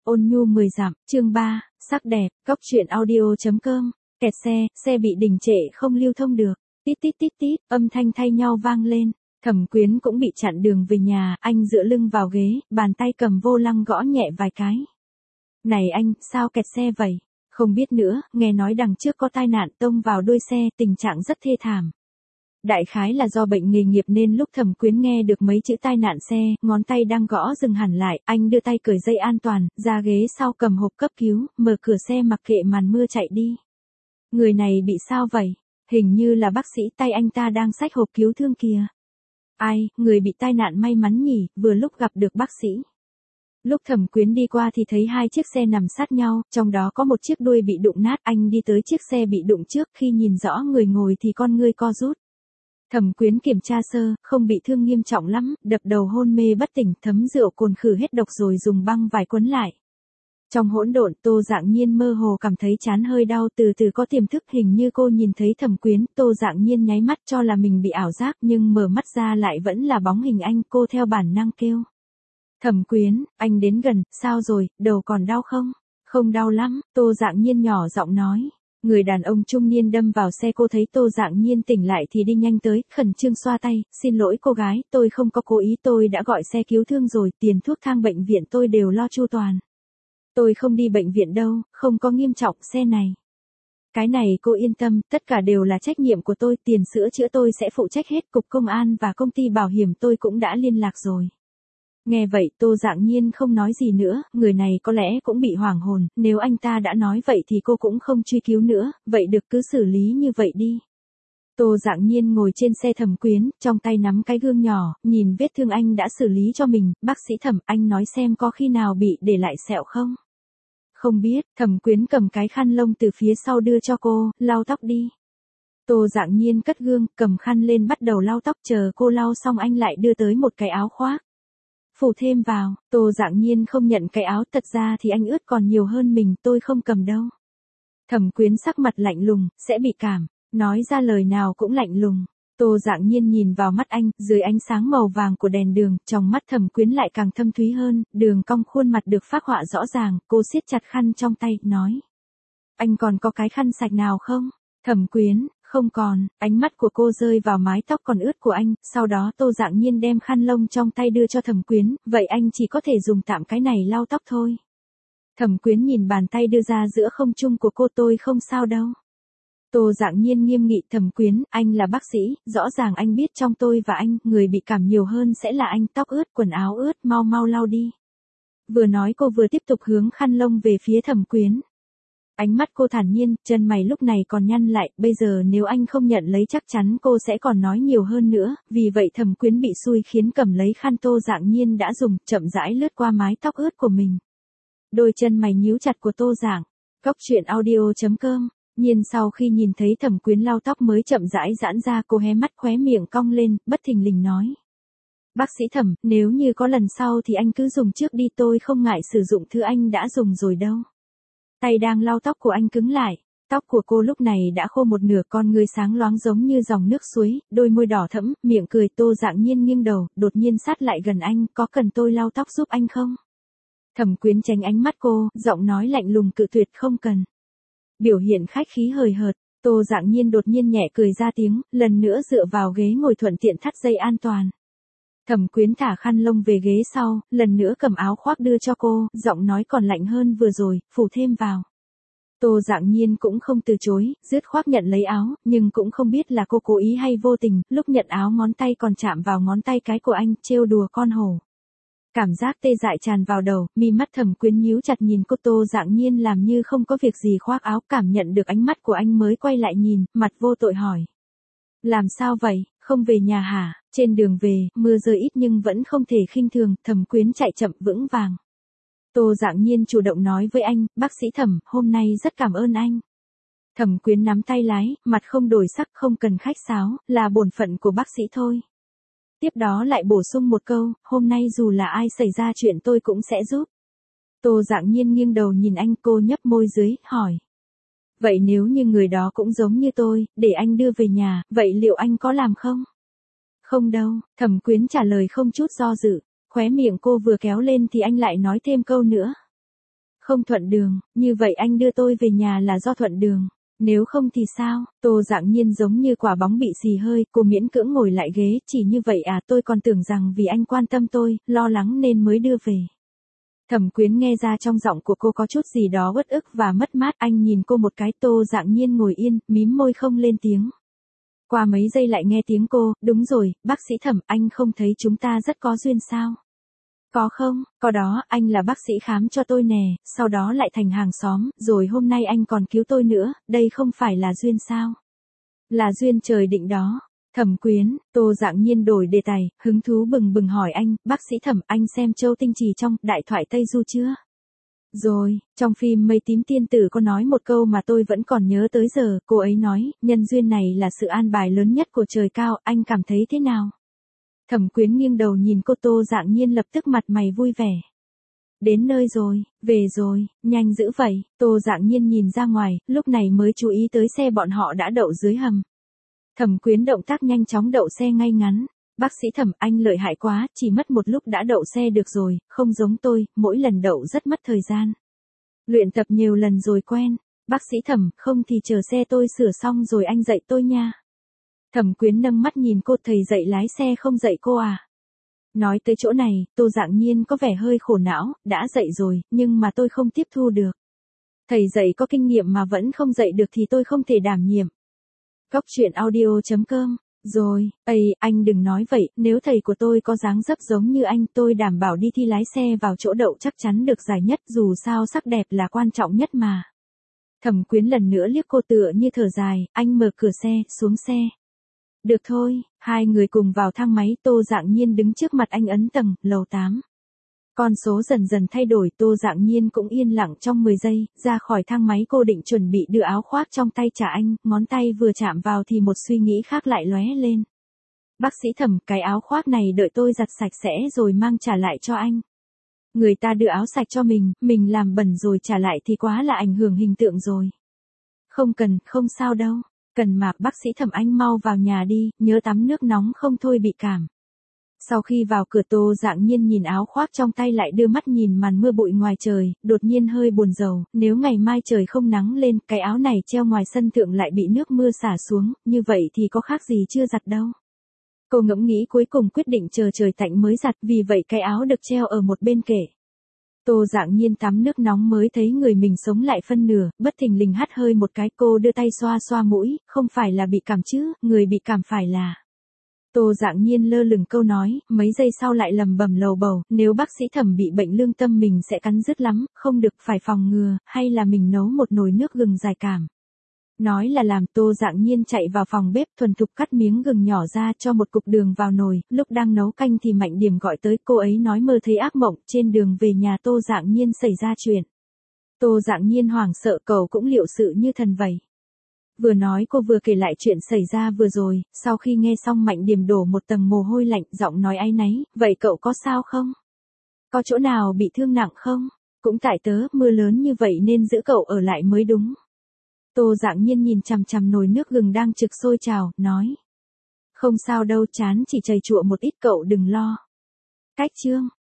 Ôn nhu 10 dặm, chương 3, sắc đẹp, Cóc truyện audio.com, kẹt xe bị đình trệ không lưu thông được, tít tít tít tít, âm thanh thay nhau vang lên, Thẩm Quyến cũng bị chặn đường về nhà, anh dựa lưng vào ghế, bàn tay cầm vô lăng gõ nhẹ vài cái. Này anh, sao kẹt xe vậy? Không biết nữa, nghe nói đằng trước có tai nạn tông vào đuôi xe, tình trạng rất thê thảm. Đại khái là do bệnh nghề nghiệp nên lúc Thẩm Quyến nghe được mấy chữ tai nạn xe, ngón tay đang gõ dừng hẳn lại, anh đưa tay cởi dây an toàn, ra ghế sau cầm hộp cấp cứu, mở cửa xe mặc kệ màn mưa chạy đi. Người này bị sao vậy? Hình như là bác sĩ, tay anh ta đang xách hộp cứu thương kìa. Ai, người bị tai nạn may mắn nhỉ, vừa lúc gặp được bác sĩ. Lúc Thẩm Quyến đi qua thì thấy hai chiếc xe nằm sát nhau, trong đó có một chiếc đuôi bị đụng nát, anh đi tới chiếc xe bị đụng trước, khi nhìn rõ người ngồi thì con ngươi co rút. Thẩm Quyến kiểm tra sơ, không bị thương nghiêm trọng lắm, đập đầu hôn mê bất tỉnh, thấm rượu cồn khử hết độc rồi dùng băng vải quấn lại. Trong hỗn độn, Tô Dạng Nhiên mơ hồ cảm thấy trán hơi đau, từ từ có tiềm thức, hình như cô nhìn thấy Thẩm Quyến, Tô Dạng Nhiên nháy mắt cho là mình bị ảo giác, nhưng mở mắt ra lại vẫn là bóng hình anh, cô theo bản năng kêu. Thẩm Quyến, anh đến gần, sao rồi, đầu còn đau không? Không đau lắm, Tô Dạng Nhiên nhỏ giọng nói. Người đàn ông trung niên đâm vào xe, cô thấy Tô Dạng Nhiên tỉnh lại thì đi nhanh tới, khẩn trương xoa tay, xin lỗi cô gái, tôi không có cố ý, tôi đã gọi xe cứu thương rồi, tiền thuốc thang bệnh viện tôi đều lo chu toàn. Tôi không đi bệnh viện đâu, không có nghiêm trọng, xe này. Cái này cô yên tâm, tất cả đều là trách nhiệm của tôi, tiền sữa chữa tôi sẽ phụ trách hết, cục công an và công ty bảo hiểm tôi cũng đã liên lạc rồi. Nghe vậy Tô Dạng Nhiên không nói gì nữa, người này có lẽ cũng bị hoảng hồn, nếu anh ta đã nói vậy thì cô cũng không truy cứu nữa, vậy được cứ xử lý như vậy đi. Tô Dạng Nhiên ngồi trên xe Thẩm Quyến, trong tay nắm cái gương nhỏ, nhìn vết thương anh đã xử lý cho mình, bác sĩ Thẩm, anh nói xem có khi nào bị để lại sẹo không? Không biết, Thẩm Quyến cầm cái khăn lông từ phía sau đưa cho cô, lau tóc đi. Tô Dạng Nhiên cất gương, cầm khăn lên bắt đầu lau tóc, chờ cô lau xong anh lại đưa tới một cái áo khoác. Phủ thêm vào, Tô Dạng Nhiên không nhận cái áo, thật ra thì anh ướt còn nhiều hơn mình, tôi không cầm đâu. Thẩm Quyến sắc mặt lạnh lùng, sẽ bị cảm, nói ra lời nào cũng lạnh lùng. Tô Dạng Nhiên nhìn vào mắt anh, dưới ánh sáng màu vàng của đèn đường, trong mắt Thẩm Quyến lại càng thâm thúy hơn, đường cong khuôn mặt được phác họa rõ ràng, cô siết chặt khăn trong tay, nói. Anh còn có cái khăn sạch nào không? Thẩm Quyến, không còn, ánh mắt của cô rơi vào mái tóc còn ướt của anh, sau đó Tô Dạng Nhiên đem khăn lông trong tay đưa cho Thẩm Quyến, vậy anh chỉ có thể dùng tạm cái này lau tóc thôi. Thẩm Quyến nhìn bàn tay đưa ra giữa không trung của cô, tôi không sao đâu. Tô Dạng Nhiên nghiêm nghị, Thẩm Quyến, anh là bác sĩ, rõ ràng anh biết trong tôi và anh, người bị cảm nhiều hơn sẽ là anh, tóc ướt, quần áo ướt, mau mau lau đi. Vừa nói cô vừa tiếp tục hướng khăn lông về phía Thẩm Quyến. Ánh mắt cô thản nhiên, chân mày lúc này còn nhăn lại, bây giờ nếu anh không nhận lấy chắc chắn cô sẽ còn nói nhiều hơn nữa, vì vậy Thẩm Quyến bị xui khiến cầm lấy khăn Tô Dạng Nhiên đã dùng, chậm rãi lướt qua mái tóc ướt của mình. Đôi chân mày nhíu chặt của Tô Dạng, Cóc truyện audio.com, Nhiên sau khi nhìn thấy Thẩm Quyến lau tóc mới chậm rãi giãn ra, cô hé mắt khóe miệng cong lên, bất thình lình nói. Bác sĩ Thẩm, nếu như có lần sau thì anh cứ dùng trước đi, tôi không ngại sử dụng thứ anh đã dùng rồi đâu. Tay đang lau tóc của anh cứng lại, tóc của cô lúc này đã khô một nửa, con người sáng loáng giống như dòng nước suối, đôi môi đỏ thẫm, miệng cười. Tô Dạng Nhiên nghiêng đầu, đột nhiên sát lại gần anh, có cần tôi lau tóc giúp anh không? Thẩm Quyến tránh ánh mắt cô, giọng nói lạnh lùng cự tuyệt, không cần. Biểu hiện khách khí hời hợt, Tô Dạng Nhiên đột nhiên nhẹ cười ra tiếng, lần nữa dựa vào ghế ngồi thuận tiện thắt dây an toàn. Thẩm Quyến thả khăn lông về ghế sau, lần nữa cầm áo khoác đưa cho cô, giọng nói còn lạnh hơn vừa rồi, phủ thêm vào. Tô Dạng Nhiên cũng không từ chối, dứt khoát nhận lấy áo, nhưng cũng không biết là cô cố ý hay vô tình, lúc nhận áo ngón tay còn chạm vào ngón tay cái của anh, trêu đùa con hổ. Cảm giác tê dại tràn vào đầu, mi mắt Thẩm Quyến nhíu chặt nhìn cô. Tô Dạng Nhiên làm như không có việc gì khoác áo, cảm nhận được ánh mắt của anh mới quay lại nhìn, mặt vô tội hỏi. Làm sao vậy, không về nhà hả? Trên đường về, mưa rơi ít nhưng vẫn không thể khinh thường, Thẩm Quyến chạy chậm vững vàng. Tô Dạng Nhiên chủ động nói với anh, bác sĩ Thẩm, hôm nay rất cảm ơn anh. Thẩm Quyến nắm tay lái, mặt không đổi sắc, không cần khách sáo, là bổn phận của bác sĩ thôi. Tiếp đó lại bổ sung một câu, hôm nay dù là ai xảy ra chuyện tôi cũng sẽ giúp. Tô Dạng Nhiên nghiêng đầu nhìn anh, cô nhấp môi dưới, hỏi. Vậy nếu như người đó cũng giống như tôi, để anh đưa về nhà, vậy liệu anh có làm không? Không đâu, Thẩm Quyến trả lời không chút do dự, khóe miệng cô vừa kéo lên thì anh lại nói thêm câu nữa. Không thuận đường, như vậy anh đưa tôi về nhà là do thuận đường. Nếu không thì sao? Tô Dạng Nhiên giống như quả bóng bị xì hơi, cô miễn cưỡng ngồi lại ghế, chỉ như vậy à, tôi còn tưởng rằng vì anh quan tâm tôi, lo lắng nên mới đưa về. Thẩm Quyến nghe ra trong giọng của cô có chút gì đó uất ức và mất mát, anh nhìn cô một cái. Tô Dạng Nhiên ngồi yên, mím môi không lên tiếng. Qua mấy giây lại nghe tiếng cô, đúng rồi, bác sĩ Thẩm, anh không thấy chúng ta rất có duyên sao? Có không, có đó, anh là bác sĩ khám cho tôi nè, sau đó lại thành hàng xóm, rồi hôm nay anh còn cứu tôi nữa, đây không phải là duyên sao? Là duyên trời định đó. Thẩm Quyến, Tô Dạng Nhiên đổi đề tài, hứng thú bừng bừng hỏi anh, bác sĩ Thẩm, anh xem Châu Tinh Trì trong Đại thoại Tây Du chưa? Rồi, trong phim Mây Tím Tiên Tử có nói một câu mà tôi vẫn còn nhớ tới giờ, cô ấy nói, nhân duyên này là sự an bài lớn nhất của trời cao, anh cảm thấy thế nào? Thẩm Quyến nghiêng đầu nhìn cô. Tô Dạng Nhiên lập tức mặt mày vui vẻ. Đến nơi rồi, về rồi, nhanh dữ vậy. Tô Dạng Nhiên nhìn ra ngoài, lúc này mới chú ý tới xe bọn họ đã đậu dưới hầm. Thẩm Quyến động tác nhanh chóng đậu xe ngay ngắn. Bác sĩ Thẩm, anh lợi hại quá, chỉ mất một lúc đã đậu xe được rồi, không giống tôi, mỗi lần đậu rất mất thời gian. Luyện tập nhiều lần rồi quen. Bác sĩ Thẩm, không thì chờ xe tôi sửa xong rồi anh dạy tôi nha. Thẩm Quyến nâng mắt nhìn cô, thầy dạy lái xe không dạy cô à? Nói tới chỗ này, Tô Dạng Nhiên có vẻ hơi khổ não, đã dạy rồi, nhưng mà tôi không tiếp thu được. Thầy dạy có kinh nghiệm mà vẫn không dạy được thì tôi không thể đảm nhiệm. Góc truyện audio.com. Rồi, anh đừng nói vậy, nếu thầy của tôi có dáng dấp giống như anh, tôi đảm bảo đi thi lái xe vào chỗ đậu chắc chắn được giải nhất, dù sao sắc đẹp là quan trọng nhất mà. Thẩm Quyến lần nữa liếc cô tựa như thở dài, anh mở cửa xe, xuống xe. Được thôi, hai người cùng vào thang máy. Tô Dạng Nhiên đứng trước mặt anh ấn tầng, lầu 8. Con số dần dần thay đổi, Tô Dạng Nhiên cũng yên lặng trong 10 giây, ra khỏi thang máy cô định chuẩn bị đưa áo khoác trong tay trả anh, ngón tay vừa chạm vào thì một suy nghĩ khác lại lóe lên. Bác sĩ Thẩm, cái áo khoác này đợi tôi giặt sạch sẽ rồi mang trả lại cho anh. Người ta đưa áo sạch cho mình làm bẩn rồi trả lại thì quá là ảnh hưởng hình tượng rồi. Không cần, không sao đâu. Cần mà, bác sĩ Thẩm, anh mau vào nhà đi, nhớ tắm nước nóng không thôi bị cảm. Sau khi vào cửa, Tô Dạng Nhiên nhìn áo khoác trong tay lại đưa mắt nhìn màn mưa bụi ngoài trời, đột nhiên hơi buồn rầu, nếu ngày mai trời không nắng lên, cái áo này treo ngoài sân thượng lại bị nước mưa xả xuống, như vậy thì có khác gì chưa giặt đâu. Cô ngẫm nghĩ cuối cùng quyết định chờ trời tạnh mới giặt, vì vậy cái áo được treo ở một bên kệ. Tô Dạng Nhiên tắm nước nóng mới thấy người mình sống lại phân nửa, bất thình lình hắt hơi một cái, cô đưa tay xoa xoa mũi, không phải là bị cảm chứ, người bị cảm phải là. Tô Dạng Nhiên lơ lửng câu nói, mấy giây sau lại lầm bầm lầu bầu, nếu bác sĩ Thẩm bị bệnh lương tâm mình sẽ cắn rứt lắm, không được, phải phòng ngừa, hay là mình nấu một nồi nước gừng giải cảm. Nói là làm, Tô Dạng Nhiên chạy vào phòng bếp thuần thục cắt miếng gừng nhỏ ra, cho một cục đường vào nồi, lúc đang nấu canh thì Mạnh Điểm gọi tới, cô ấy nói mơ thấy ác mộng, trên đường về nhà Tô Dạng Nhiên xảy ra chuyện. Tô Dạng Nhiên hoảng sợ, cậu cũng liệu sự như thần vậy. Vừa nói cô vừa kể lại chuyện xảy ra vừa rồi, sau khi nghe xong Mạnh Điểm đổ một tầng mồ hôi lạnh, giọng nói áy náy, vậy cậu có sao không? Có chỗ nào bị thương nặng không? Cũng tại tớ, mưa lớn như vậy nên giữ cậu ở lại mới đúng. Tô Dạng Nhiên nhìn chằm chằm nồi nước gừng đang trực sôi trào, nói. Không sao đâu, chán chỉ chảy chụa một ít, cậu đừng lo. Cách chương.